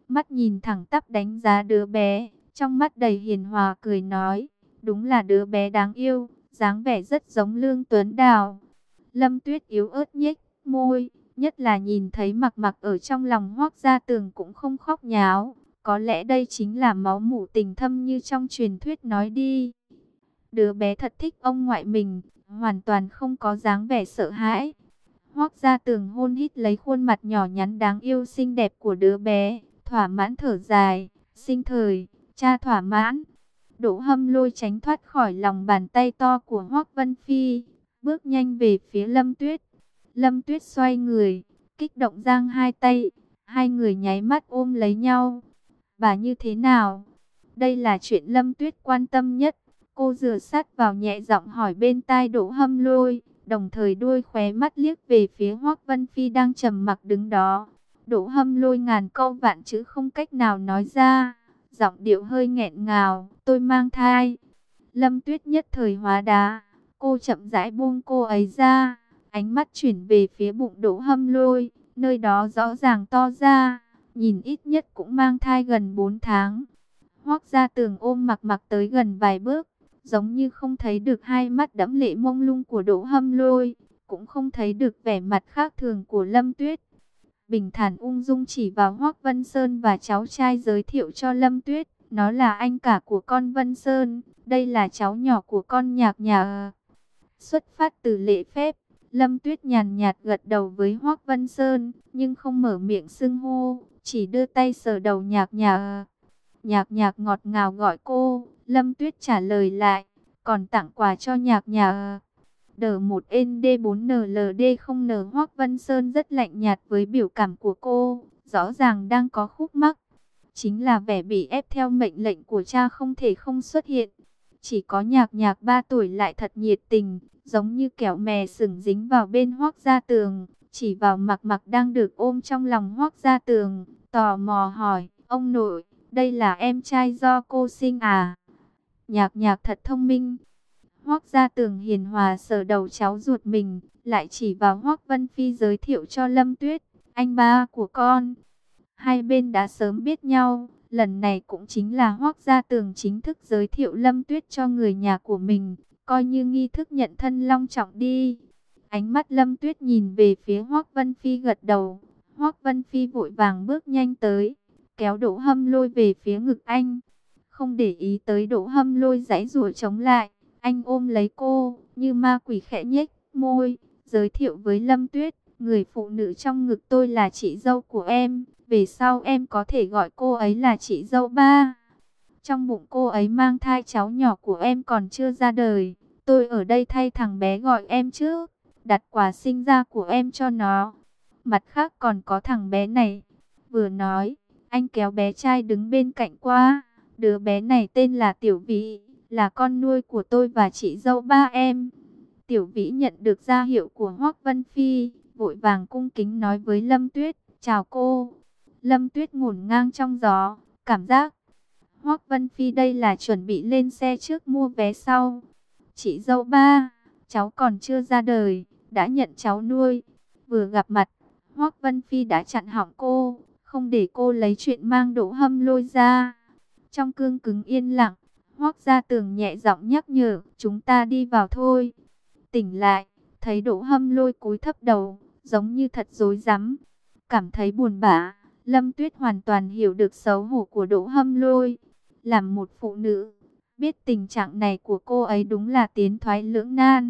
mắt nhìn thẳng tắp đánh giá đứa bé, trong mắt đầy hiền hòa cười nói, đúng là đứa bé đáng yêu, dáng vẻ rất giống Lương Tuấn Đào. Lâm Tuyết yếu ớt nhếch môi, nhất là nhìn thấy Mặc Mặc ở trong lòng Hoắc Gia Tường cũng không khóc nháo, có lẽ đây chính là máu mủ tình thâm như trong truyền thuyết nói đi. Đứa bé thật thích ông ngoại mình, hoàn toàn không có dáng vẻ sợ hãi. Hoắc Gia Tường hôn hít lấy khuôn mặt nhỏ nhắn đáng yêu xinh đẹp của đứa bé, thỏa mãn thở dài, sinh thời, cha thỏa mãn. Đỗ Hâm Lôi tránh thoát khỏi lòng bàn tay to của Hoắc Vân Phi, bước nhanh về phía Lâm Tuyết. Lâm Tuyết xoay người, kích động giang hai tay, hai người nháy mắt ôm lấy nhau. Bà như thế nào? Đây là chuyện Lâm Tuyết quan tâm nhất. Cô dựa sát vào nhẹ giọng hỏi bên tai Đỗ Hâm Lôi, đồng thời đuôi khóe mắt liếc về phía Hoắc Vân Phi đang trầm mặc đứng đó. Đỗ Hâm Lôi ngàn câu vạn chữ không cách nào nói ra, giọng điệu hơi nghẹn ngào, tôi mang thai. Lâm Tuyết nhất thời hóa đá, cô chậm rãi buông cô ấy ra, ánh mắt chuyển về phía bụng Đỗ Hâm Lôi, nơi đó rõ ràng to ra, nhìn ít nhất cũng mang thai gần bốn tháng. Hoắc Gia Tường ôm Mặc Mặc tới gần vài bước, giống như không thấy được hai mắt đẫm lệ mông lung của Đỗ Hâm Lôi, cũng không thấy được vẻ mặt khác thường của Lâm Tuyết. Bình thản ung dung chỉ vào Hoắc Vân Sơn và cháu trai giới thiệu cho Lâm Tuyết, nó là anh cả của con Vân Sơn, đây là cháu nhỏ của con Nhạc Nhạc. Xuất phát từ lễ phép, Lâm Tuyết nhàn nhạt gật đầu với Hoắc Vân Sơn, nhưng không mở miệng xưng hô, chỉ đưa tay sờ đầu Nhạc Nhạc. Nhạc Nhạc ngọt ngào gọi cô, Lâm Tuyết trả lời lại, còn tặng quà cho Nhạc Nhạc. Đờ một N D bốn N L D không N. Hoắc Vân Sơn rất lạnh nhạt với biểu cảm của cô, rõ ràng đang có khúc mắc. Chính là vẻ bị ép theo mệnh lệnh của cha không thể không xuất hiện. Chỉ có Nhạc Nhạc ba tuổi lại thật nhiệt tình, giống như kẹo mè sừng dính vào bên Hoắc Gia Tường, chỉ vào Mặc Mặc đang được ôm trong lòng Hoắc Gia Tường, tò mò hỏi, ông nội, đây là em trai do cô sinh à? Nhạc Nhạc thật thông minh. Hoắc Gia Tường hiền hòa sờ đầu cháu ruột mình, lại chỉ vào Hoắc Vân Phi giới thiệu cho Lâm Tuyết, anh ba của con. Hai bên đã sớm biết nhau, lần này cũng chính là Hoắc Gia Tường chính thức giới thiệu Lâm Tuyết cho người nhà của mình, coi như nghi thức nhận thân long trọng đi. Ánh mắt Lâm Tuyết nhìn về phía Hoắc Vân Phi gật đầu, Hoắc Vân Phi vội vàng bước nhanh tới, kéo Đỗ Hâm Lôi về phía ngực anh. Không để ý tới Đỗ Hâm Lôi giãy giụa chống lại, anh ôm lấy cô, như ma quỷ khẽ nhếch môi, giới thiệu với Lâm Tuyết, người phụ nữ trong ngực tôi là chị dâu của em, về sau em có thể gọi cô ấy là chị dâu ba. Trong bụng cô ấy mang thai cháu nhỏ của em còn chưa ra đời, tôi ở đây thay thằng bé gọi em trước, đặt quà sinh ra của em cho nó. Mặt khác còn có thằng bé này. Vừa nói, anh kéo bé trai đứng bên cạnh qua, đứa bé này tên là Tiểu Vĩ, là con nuôi của tôi và chị dâu ba em. Tiểu Vĩ nhận được ra hiệu của Hoắc Vân Phi, vội vàng cung kính nói với Lâm Tuyết, chào cô. Lâm Tuyết ngổn ngang trong gió, cảm giác Hoắc Vân Phi đây là chuẩn bị lên xe trước mua vé sau. Chị dâu ba, cháu còn chưa ra đời, đã nhận cháu nuôi. Vừa gặp mặt, Hoắc Vân Phi đã chặn họng cô, không để cô lấy chuyện mang Đỗ Hâm Lôi ra. Trong cương cứng yên lặng, Hoắc Gia Tường nhẹ giọng nhắc nhở, chúng ta đi vào thôi. Tỉnh lại, thấy Đỗ Hâm Lôi cúi thấp đầu, giống như thật rối rắm, cảm thấy buồn bã. Lâm Tuyết hoàn toàn hiểu được xấu hổ của Đỗ Hâm Lôi. Làm một phụ nữ, biết tình trạng này của cô ấy đúng là tiến thoái lưỡng nan.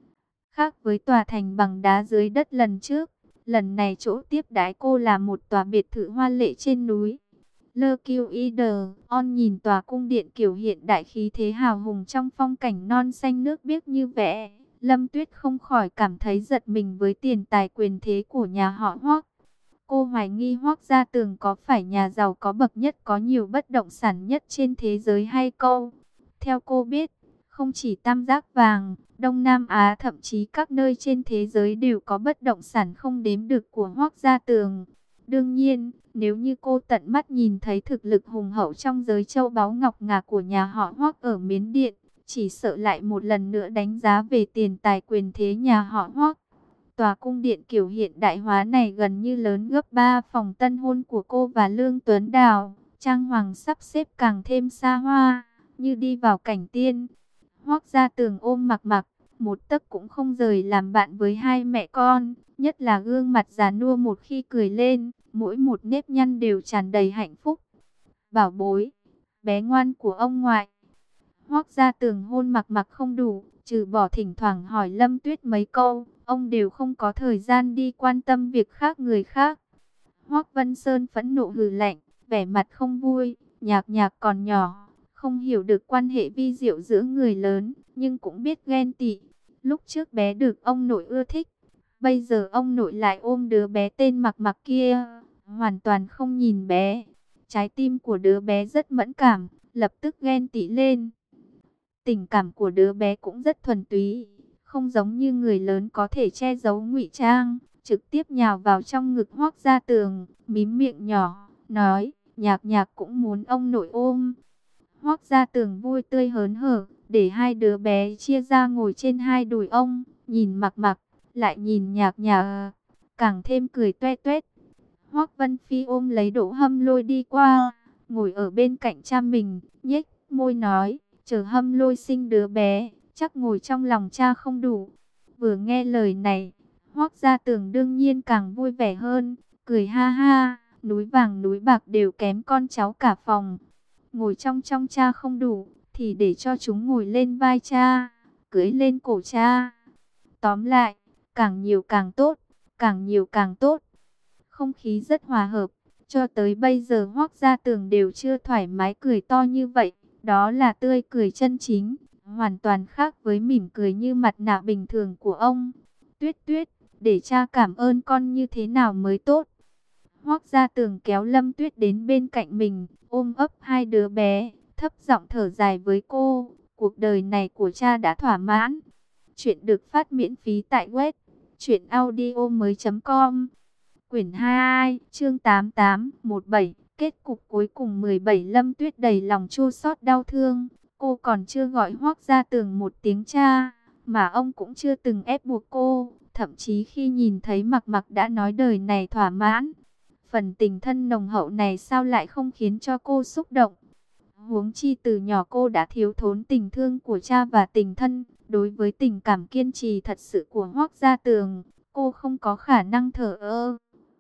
Khác với tòa thành bằng đá dưới đất lần trước, lần này chỗ tiếp đãi cô là một tòa biệt thự hoa lệ trên núi. Lơ Kiêu Y Đờ On nhìn tòa cung điện kiểu hiện đại khí thế hào hùng trong phong cảnh non xanh nước biếc như vẽ. Lâm Tuyết không khỏi cảm thấy giật mình với tiền tài quyền thế của nhà họ Hoắc. Cô hoài nghi Hoắc Gia Tường có phải nhà giàu có bậc nhất, có nhiều bất động sản nhất trên thế giới hay câu. Theo cô biết, không chỉ Tam Giác Vàng, Đông Nam Á thậm chí các nơi trên thế giới đều có bất động sản không đếm được của Hoắc Gia Tường. Đương nhiên, nếu như cô tận mắt nhìn thấy thực lực hùng hậu trong giới châu báu ngọc ngà của nhà họ Hoắc ở Miến Điện, chỉ sợ lại một lần nữa đánh giá về tiền tài quyền thế nhà họ Hoắc. Tòa cung điện kiểu hiện đại hóa này gần như lớn gấp ba phòng tân hôn của cô và Lương Tuấn Đào. Trang hoàng sắp xếp càng thêm xa hoa, như đi vào cảnh tiên. Hoác Gia Tường ôm Mặc Mặc, một tấc cũng không rời làm bạn với hai mẹ con. Nhất là gương mặt già nua một khi cười lên, mỗi một nếp nhăn đều tràn đầy hạnh phúc. Bảo bối, bé ngoan của ông ngoại. Hoác Gia Tường hôn Mặc Mặc không đủ, trừ bỏ thỉnh thoảng hỏi Lâm Tuyết mấy câu, ông đều không có thời gian đi quan tâm việc khác người khác. Hoác Vân Sơn phẫn nộ hừ lạnh, vẻ mặt không vui. Nhạc Nhạc còn nhỏ, không hiểu được quan hệ vi diệu giữa người lớn, nhưng cũng biết ghen tị. Lúc trước bé được ông nội ưa thích, bây giờ ông nội lại ôm đứa bé tên Mặc Mặc kia, hoàn toàn không nhìn bé. Trái tim của đứa bé rất mẫn cảm, lập tức ghen tị lên. Tình cảm của đứa bé cũng rất thuần túy, không giống như người lớn có thể che giấu ngụy trang, trực tiếp nhào vào trong ngực Hoác Gia Tường, mím miệng nhỏ, nói, Nhạc Nhạc cũng muốn ông nội ôm. Hoác Gia Tường vui tươi hớn hở, để hai đứa bé chia ra ngồi trên hai đùi ông, nhìn Mặc Mặc, lại nhìn Nhạc Nhạc, càng thêm cười toe toét. Hoác Vân Phi ôm lấy Đỗ Hâm Lôi đi qua, ngồi ở bên cạnh cha mình, nhếch môi nói, chờ Hâm Lôi sinh đứa bé, chắc ngồi trong lòng cha không đủ. Vừa nghe lời này, Hoác Gia Tường đương nhiên càng vui vẻ hơn, cười ha ha, núi vàng núi bạc đều kém con cháu cả phòng. Ngồi trong trong cha không đủ, thì để cho chúng ngồi lên vai cha, cưỡi lên cổ cha. Tóm lại, càng nhiều càng tốt, càng nhiều càng tốt. Không khí rất hòa hợp, cho tới bây giờ Hoác Gia Tường đều chưa thoải mái cười to như vậy. Đó là tươi cười chân chính, hoàn toàn khác với mỉm cười như mặt nạ bình thường của ông. Tuyết Tuyết, để cha cảm ơn con như thế nào mới tốt. Hoác Gia Tường kéo Lâm Tuyết đến bên cạnh mình, ôm ấp hai đứa bé, thấp giọng thở dài với cô. Cuộc đời này của cha đã thỏa mãn. Chuyện được phát miễn phí tại web truyện audio mới chấm com. Quyển hai, chương tám tám, mười bảy. Kết cục cuối cùng mười bảy. Lâm Tuyết đầy lòng chua xót đau thương. Cô còn chưa gọi Hoác Gia Tường một tiếng cha, mà ông cũng chưa từng ép buộc cô. Thậm chí khi nhìn thấy Mặc Mặc đã nói đời này thỏa mãn. Phần tình thân nồng hậu này sao lại không khiến cho cô xúc động. Huống chi từ nhỏ cô đã thiếu thốn tình thương của cha và tình thân. Đối với tình cảm kiên trì thật sự của Hoác Gia Tường, cô không có khả năng thờ ơ.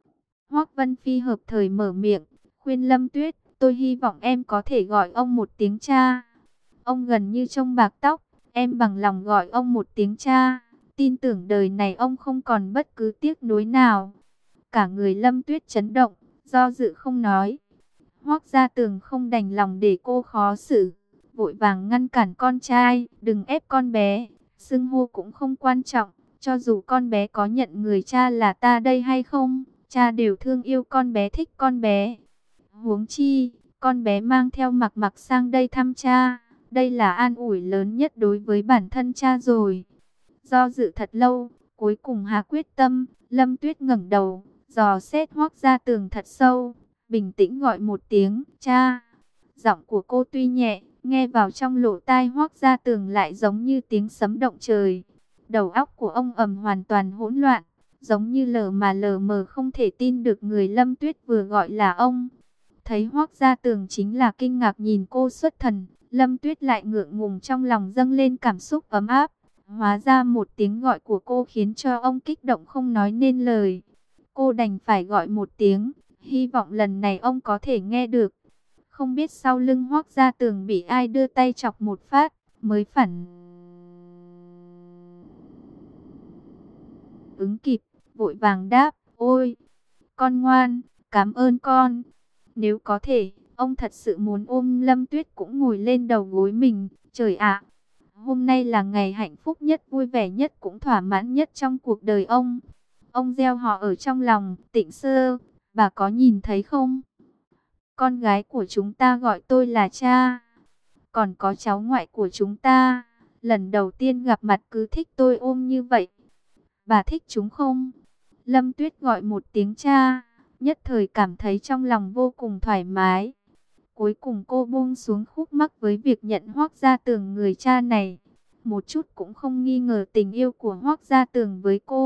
Hoác Vân Phi hợp thời mở miệng, khuyên Lâm Tuyết, tôi hy vọng em có thể gọi ông một tiếng cha. Ông gần như trông bạc tóc, em bằng lòng gọi ông một tiếng cha. Tin tưởng đời này ông không còn bất cứ tiếc nuối nào. Cả người Lâm Tuyết chấn động, do dự không nói. Hoác Gia Tường không đành lòng để cô khó xử, vội vàng ngăn cản con trai, đừng ép con bé, xưng hô cũng không quan trọng, cho dù con bé có nhận người cha là ta đây hay không, cha đều thương yêu con bé, thích con bé. Huống chi, con bé mang theo Mặc Mặc sang đây thăm cha, đây là an ủi lớn nhất đối với bản thân cha rồi. Do dự thật lâu, cuối cùng hạ quyết tâm, Lâm Tuyết ngẩng đầu, dò xét Hoác Gia Tường thật sâu, bình tĩnh gọi một tiếng, cha. Giọng của cô tuy nhẹ, nghe vào trong lỗ tai Hoác Gia Tường lại giống như tiếng sấm động trời. Đầu óc của ông ầm hoàn toàn hỗn loạn, giống như lờ mà lờ mờ không thể tin được người Lâm Tuyết vừa gọi là ông. Thấy Hoác Gia Tường chính là kinh ngạc nhìn cô xuất thần, Lâm Tuyết lại ngượng ngùng trong lòng dâng lên cảm xúc ấm áp. Hóa ra một tiếng gọi của cô khiến cho ông kích động không nói nên lời. Cô đành phải gọi một tiếng, hy vọng lần này ông có thể nghe được. Không biết sau lưng Hoác Gia Tường bị ai đưa tay chọc một phát, mới phản ứng kịp, vội vàng đáp, ôi, con ngoan, cảm ơn con. Nếu có thể, ông thật sự muốn ôm Lâm Tuyết cũng ngồi lên đầu gối mình. Trời ạ, hôm nay là ngày hạnh phúc nhất, vui vẻ nhất, cũng thỏa mãn nhất trong cuộc đời ông. Ông gieo họ ở trong lòng. Tịnh Sơ, bà có nhìn thấy không? Con gái của chúng ta gọi tôi là cha. Còn có cháu ngoại của chúng ta, lần đầu tiên gặp mặt cứ thích tôi ôm như vậy. Bà thích chúng không? Lâm Tuyết gọi một tiếng cha, nhất thời cảm thấy trong lòng vô cùng thoải mái. Cuối cùng cô buông xuống khúc mắc với việc nhận Hoác Gia Tường người cha này. Một chút cũng không nghi ngờ tình yêu của Hoác Gia Tường với cô.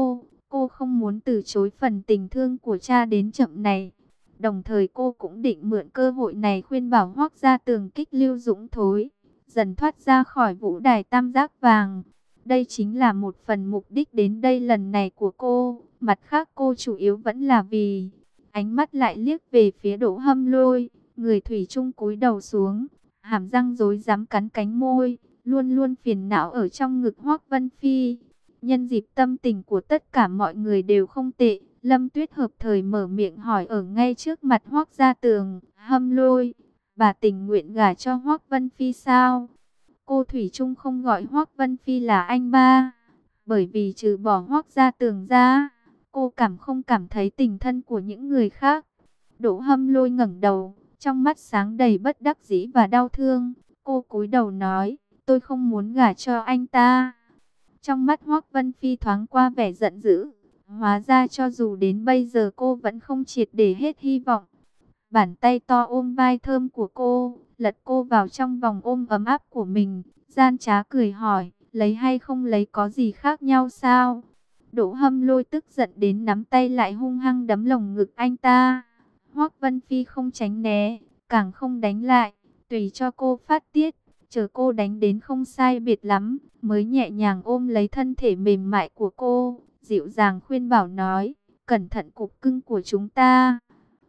Cô không muốn từ chối phần tình thương của cha đến chậm này. Đồng thời cô cũng định mượn cơ hội này khuyên bảo Hoắc Gia Tường kích Lưu Dũng Thối dần thoát ra khỏi vũ đài tam giác vàng. Đây chính là một phần mục đích đến đây lần này của cô. Mặt khác cô chủ yếu vẫn là vì... Ánh mắt lại liếc về phía Đỗ Hâm Lôi. Người thủy chung cúi đầu xuống, hàm răng rối rắm cắn cánh môi, luôn luôn phiền não ở trong ngực Hoắc Vân Phi. Nhân dịp tâm tình của tất cả mọi người đều không tệ, Lâm Tuyết hợp thời mở miệng hỏi ở ngay trước mặt Hoắc Gia Tường, Hâm Lôi, bà tình nguyện gả cho Hoắc Vân Phi sao? Cô thủy chung không gọi Hoắc Vân Phi là anh ba, bởi vì trừ bỏ Hoắc Gia Tường ra, cô cảm không cảm thấy tình thân của những người khác. Đỗ Hâm Lôi ngẩng đầu, trong mắt sáng đầy bất đắc dĩ và đau thương. Cô cúi đầu nói, tôi không muốn gả cho anh ta. Trong mắt Hoắc Vân Phi thoáng qua vẻ giận dữ. Hóa ra cho dù đến bây giờ cô vẫn không triệt để hết hy vọng. Bàn tay to ôm vai thơm của cô, lật cô vào trong vòng ôm ấm áp của mình. Gian trá cười hỏi, lấy hay không lấy có gì khác nhau sao? Đỗ Hâm Lôi tức giận đến nắm tay lại hung hăng đấm lồng ngực anh ta. Hoắc Vân Phi không tránh né, càng không đánh lại, tùy cho cô phát tiết, chờ cô đánh đến không sai biệt lắm, mới nhẹ nhàng ôm lấy thân thể mềm mại của cô, dịu dàng khuyên bảo nói, cẩn thận cục cưng của chúng ta.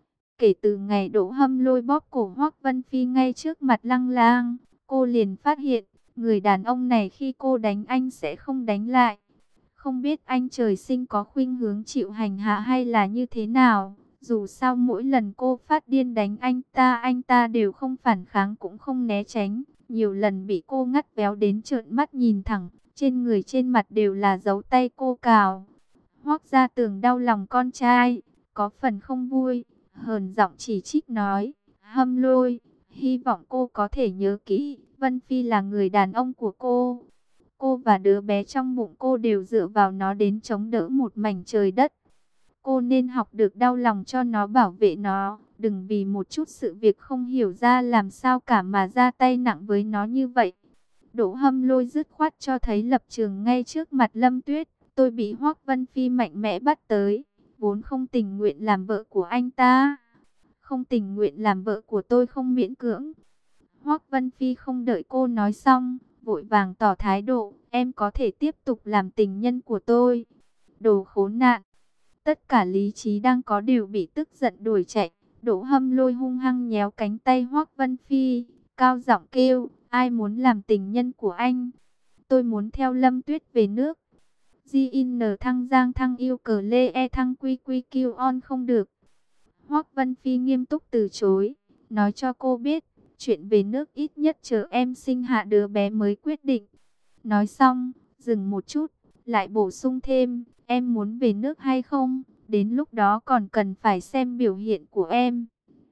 Kể từ ngày Đỗ Hâm Lôi bóp cổ Hoắc Vân Phi ngay trước mặt Lăng Lang, cô liền phát hiện, người đàn ông này khi cô đánh anh sẽ không đánh lại. Không biết anh trời sinh có khuynh hướng chịu hành hạ hay là như thế nào. Dù sao mỗi lần cô phát điên đánh anh ta, anh ta đều không phản kháng cũng không né tránh. Nhiều lần bị cô ngắt véo đến trợn mắt nhìn thẳng, trên người trên mặt đều là dấu tay cô cào. Hoắc Gia Tường đau lòng con trai, có phần không vui, hờn giọng chỉ trích nói, Hâm Lôi, hy vọng cô có thể nhớ kỹ, Vân Phi là người đàn ông của cô. Cô và đứa bé trong bụng cô đều dựa vào nó đến chống đỡ một mảnh trời đất. Cô nên học được đau lòng cho nó, bảo vệ nó. Đừng vì một chút sự việc không hiểu ra làm sao cả mà ra tay nặng với nó như vậy. Đỗ Hâm Lôi dứt khoát cho thấy lập trường ngay trước mặt Lâm Tuyết. Tôi bị Hoắc Vân Phi mạnh mẽ bắt tới, vốn không tình nguyện làm vợ của anh ta. Không tình nguyện làm vợ của tôi không miễn cưỡng. Hoắc Vân Phi không đợi cô nói xong, vội vàng tỏ thái độ, em có thể tiếp tục làm tình nhân của tôi. Đồ khốn nạn. Tất cả lý trí đang có đều bị tức giận đuổi chạy. Đỗ Hâm Lôi hung hăng nhéo cánh tay Hoắc Vân Phi, cao giọng kêu, ai muốn làm tình nhân của anh? Tôi muốn theo Lâm Tuyết về nước. gi en thăng giang thăng yêu cờ lê e thăng quy quy kêu on không được. Hoắc Vân Phi nghiêm túc từ chối, nói cho cô biết, chuyện về nước ít nhất chờ em sinh hạ đứa bé mới quyết định. Nói xong, dừng một chút, lại bổ sung thêm, em muốn về nước hay không, đến lúc đó còn cần phải xem biểu hiện của em.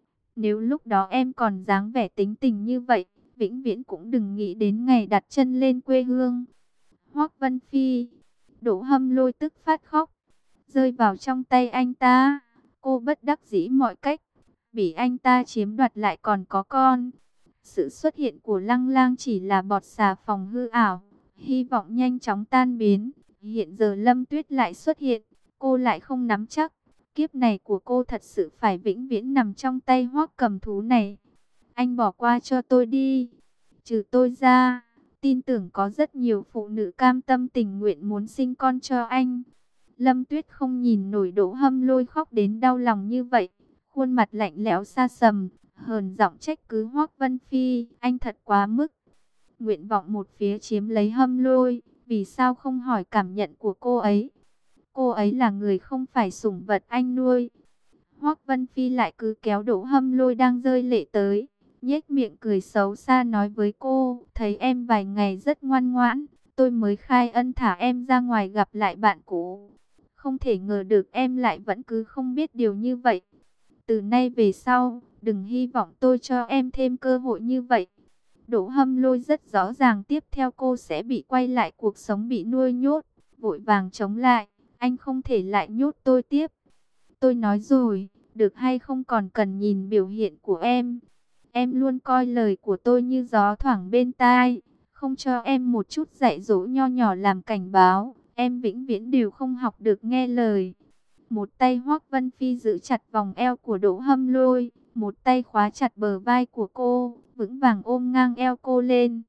Nếu lúc đó em còn dáng vẻ tính tình như vậy, vĩnh viễn cũng đừng nghĩ đến ngày đặt chân lên quê hương. Hoắc Vân Phi, Đỗ Hâm Lôi tức phát khóc, rơi vào trong tay anh ta. Cô bất đắc dĩ mọi cách, bị anh ta chiếm đoạt lại còn có con. Sự xuất hiện của Lăng Lang chỉ là bọt xà phòng hư ảo, hy vọng nhanh chóng tan biến. Hiện giờ Lâm Tuyết lại xuất hiện, cô lại không nắm chắc. Kiếp này của cô thật sự phải vĩnh viễn nằm trong tay Hoắc cầm thú này. Anh bỏ qua cho tôi đi. Trừ tôi ra, tin tưởng có rất nhiều phụ nữ cam tâm tình nguyện muốn sinh con cho anh. Lâm Tuyết không nhìn nổi Đỗ Hâm Lôi khóc đến đau lòng như vậy. Khuôn mặt lạnh lẽo xa sầm, hờn giọng trách cứ Hoắc Vân Phi. Anh thật quá mức. Nguyện vọng một phía chiếm lấy Hâm Lôi. Vì sao không hỏi cảm nhận của cô ấy? Cô ấy là người không phải sủng vật anh nuôi. Hoắc Vân Phi lại cứ kéo Đỗ Hâm Lôi đang rơi lệ tới, nhếch miệng cười xấu xa nói với cô, thấy em vài ngày rất ngoan ngoãn, tôi mới khai ân thả em ra ngoài gặp lại bạn cũ. Không thể ngờ được em lại vẫn cứ không biết điều như vậy. Từ nay về sau, đừng hy vọng tôi cho em thêm cơ hội như vậy. Đỗ Hâm Lôi rất rõ ràng tiếp theo cô sẽ bị quay lại cuộc sống bị nuôi nhốt, vội vàng chống lại, anh không thể lại nhốt tôi tiếp. Tôi nói rồi, được hay không còn cần nhìn biểu hiện của em. Em luôn coi lời của tôi như gió thoảng bên tai, không cho em một chút dạy dỗ nho nhỏ làm cảnh báo. em vĩnh viễn đều không học được nghe lời. Một tay Hoắc Vân Phi giữ chặt vòng eo của Đỗ Hâm Lôi, một tay khóa chặt bờ vai của cô, vững vàng ôm ngang eo cô lên.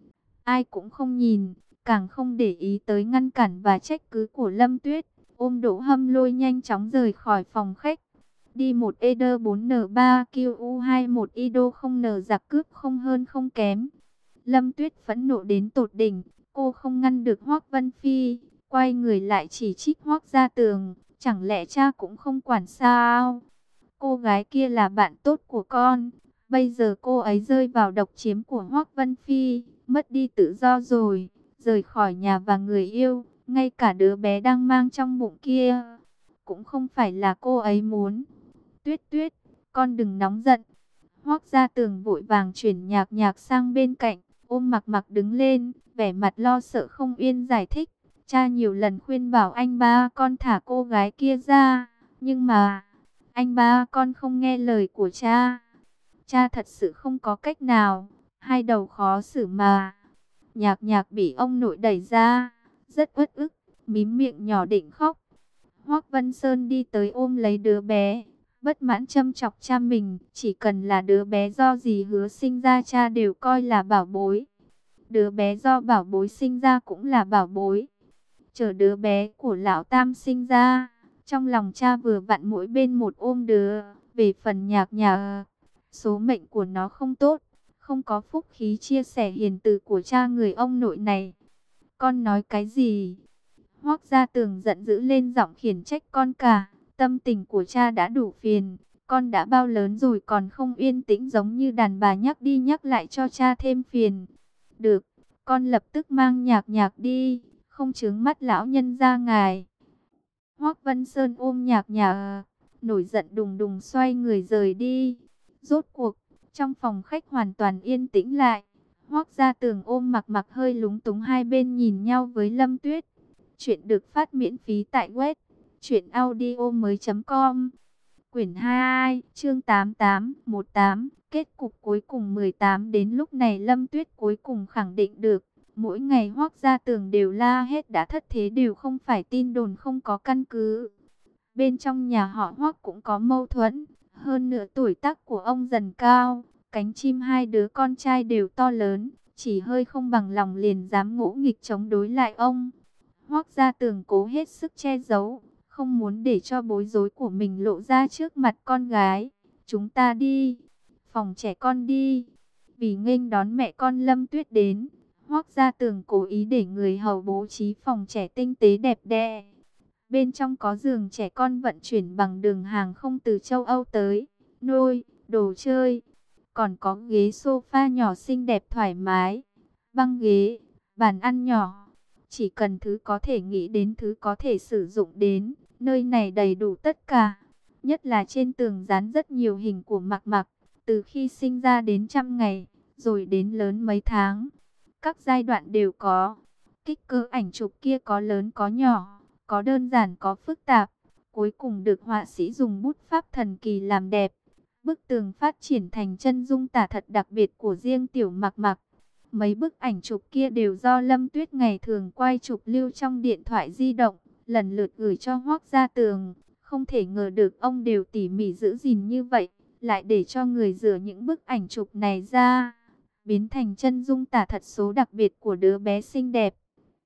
Ai cũng không nhìn, càng không để ý tới ngăn cản và trách cứ của Lâm Tuyết. Ôm Đỗ Hâm Lôi nhanh chóng rời khỏi phòng khách. Đi một E D bốn N ba Q U hai một I D O không N giặc cướp không hơn không kém. Lâm Tuyết phẫn nộ đến tột đỉnh, cô không ngăn được Hoắc Vân Phi, quay người lại chỉ trích Hoắc Gia Tường, chẳng lẽ cha cũng không quản sao? Cô gái kia là bạn tốt của con, bây giờ cô ấy rơi vào độc chiếm của Hoắc Vân Phi, mất đi tự do rồi, rời khỏi nhà và người yêu, ngay cả đứa bé đang mang trong bụng kia, cũng không phải là cô ấy muốn. Tuyết Tuyết, con đừng nóng giận. Hoắc Gia Tường vội vàng chuyển nhạc nhạc sang bên cạnh, ôm Mặc Mặc đứng lên, vẻ mặt lo sợ không yên giải thích. Cha nhiều lần khuyên bảo anh ba con thả cô gái kia ra, nhưng mà anh ba con không nghe lời của cha. Cha thật sự không có cách nào, hai đầu khó xử mà. Nhạc nhạc bị ông nội đẩy ra, rất uất ức, mím miệng nhỏ định khóc. Hoắc Vân Sơn đi tới ôm lấy đứa bé, bất mãn châm chọc cha mình, chỉ cần là đứa bé do dì Hứa sinh ra cha đều coi là bảo bối. Đứa bé do bảo bối sinh ra cũng là bảo bối. Chờ đứa bé của lão Tam sinh ra, trong lòng cha vừa vặn mỗi bên một ôm đứa. Về phần nhạc nhạc, số mệnh của nó không tốt, không có phúc khí chia sẻ hiền từ của cha người ông nội này. Con nói cái gì? Hoắc Gia Tường giận dữ lên giọng khiển trách con cả. Tâm tình của cha đã đủ phiền, con đã bao lớn rồi còn không yên tĩnh giống như đàn bà nhắc đi nhắc lại cho cha thêm phiền. Được, con lập tức mang nhạc nhạc đi, không chướng mắt lão nhân gia ngài. Hoắc Vân Sơn ôm nhạc nhạc, nổi giận đùng đùng xoay người rời đi. Rốt cuộc, trong phòng khách hoàn toàn yên tĩnh lại. Hoắc Gia Tường ôm Mặc Mặc hơi lúng túng, hai bên nhìn nhau với Lâm Tuyết. Chuyện được phát miễn phí tại web truyện audio mới chấm com. Quyển hai, chương tám tám, mười tám, kết cục cuối cùng mười tám. Đến lúc này Lâm Tuyết cuối cùng khẳng định được, mỗi ngày Hoắc Gia Tường đều la hết đã thất thế đều không phải tin đồn không có căn cứ. Bên trong nhà họ Hoắc cũng có mâu thuẫn, hơn nữa tuổi tác của ông dần cao, cánh chim hai đứa con trai đều to lớn, chỉ hơi không bằng lòng liền dám ngỗ nghịch chống đối lại ông. Hoắc Gia Tường cố hết sức che giấu, không muốn để cho bối rối của mình lộ ra trước mặt con gái. Chúng ta đi, phòng trẻ con đi. Vì nghênh đón mẹ con Lâm Tuyết đến, Hoắc Gia Tường cố ý để người hầu bố trí phòng trẻ tinh tế đẹp đẽ. Bên trong có giường trẻ con vận chuyển bằng đường hàng không từ châu Âu tới, nôi, đồ chơi. Còn có ghế sofa nhỏ xinh đẹp thoải mái, băng ghế, bàn ăn nhỏ. Chỉ cần thứ có thể nghĩ đến, thứ có thể sử dụng đến, nơi này đầy đủ tất cả. Nhất là trên tường dán rất nhiều hình của Mặc Mặc, từ khi sinh ra đến trăm ngày, rồi đến lớn mấy tháng. Các giai đoạn đều có. Kích cỡ ảnh chụp kia có lớn có nhỏ, có đơn giản có phức tạp. Cuối cùng được họa sĩ dùng bút pháp thần kỳ làm đẹp. Bức tường phát triển thành chân dung tả thật đặc biệt của riêng tiểu Mặc Mặc. Mấy bức ảnh chụp kia đều do Lâm Tuyết ngày thường quay chụp lưu trong điện thoại di động, lần lượt gửi cho Hoắc Gia Tường. Không thể ngờ được ông đều tỉ mỉ giữ gìn như vậy, lại để cho người rửa những bức ảnh chụp này ra, biến thành chân dung tả thật số đặc biệt của đứa bé xinh đẹp.